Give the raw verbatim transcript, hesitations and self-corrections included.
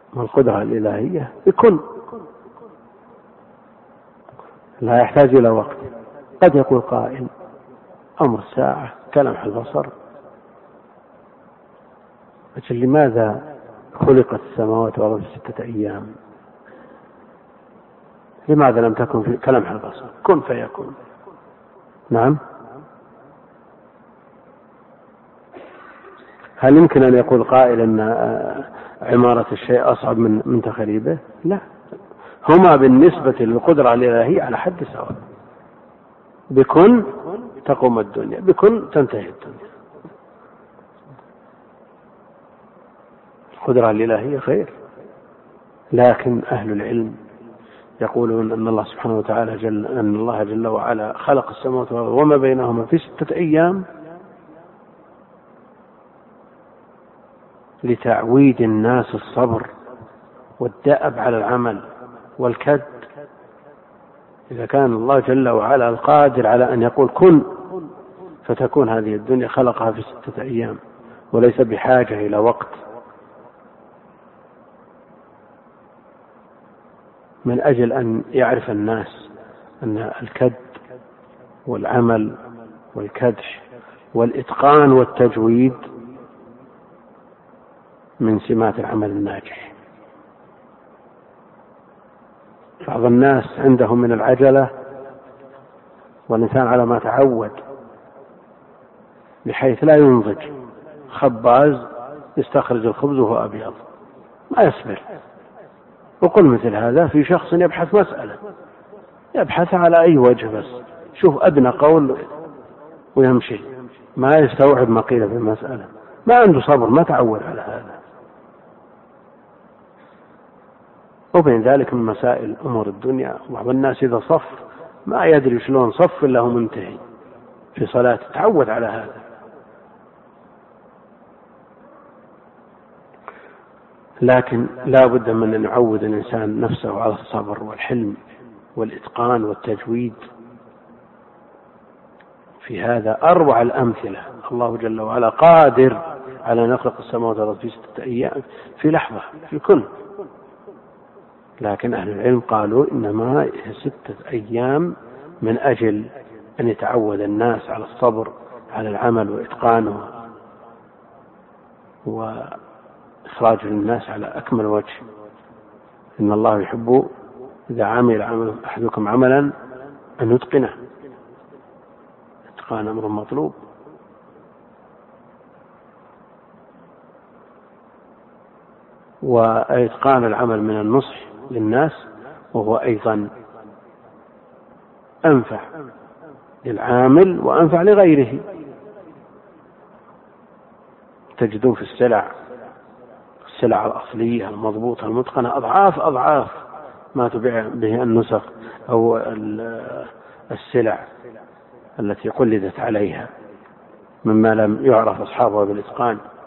والقدرة الإلهية بكل، لا يحتاج إلى وقت. قد يقول قائل أمر الساعة كلمح البصر، لكن لماذا خلقت السماوات والأرض في ستة أيام؟ لماذا لم تكن في كلمح البصر كن فيكون؟ نعم. هل يمكن أن يقول قائل أن عمارة الشيء أصعب من من تخريبه؟ لا، هما بالنسبة للقدرة الإلهية على حد سواء. بكن تقوم الدنيا، بكن تنتهي الدنيا. القدرة الإلهية خير، لكن أهل العلم يقولون أن الله سبحانه وتعالى جل أن الله جل وعلا خلق السماوات والأرض وما بينهما في ستة أيام لتعويد الناس الصبر والدأب على العمل والكد. إذا كان الله جل وعلا القادر على أن يقول كن فتكون هذه الدنيا خلقها في ستة أيام وليس بحاجة إلى وقت، من أجل أن يعرف الناس أن الكد والعمل والكدح والإتقان والتجويد من سمات العمل الناجح. بعض الناس عندهم من العجلة والإنسان على ما تعود بحيث لا ينضج. خباز يستخرج الخبز وهو أبيض ما يصبر. وقل مثل هذا في شخص يبحث مسألة يبحث على أي وجه بس شوف أدنى قول ويمشي، ما يستوعب ما قيل في المسألة، ما عنده صبر، ما تعود على هذا. وبين ذلك من مسائل أمور الدنيا بعض الناس إذا صف ما يدري شلون صف إلا هو منتهي في صلاة، تعود على هذا. لكن لا بد من أن يعود الإنسان نفسه على الصبر والحلم والإتقان والتجويد. في هذا أروع الأمثلة. الله جل وعلا قادر على أن يخلق السماوات والأرض في ستة أيام في لحظة في كل، لكن أهل العلم قالوا إنما ستة أيام من أجل أن يتعود الناس على الصبر على العمل وإتقانه وإخراج الناس على أكمل وجه. إن الله يحب إذا عمل عمل أحدكم عملا أن يتقنه، إتقان أمر مطلوب. وإتقان العمل من النصح للناس وهو أيضا أنفع للعامل وأنفع لغيره. تجدون في السلع السلع الأصلية المضبوطة المتقنة أضعاف أضعاف ما تبيع به النسخ أو السلع التي قلدت عليها مما لم يعرف أصحابها بالإتقان.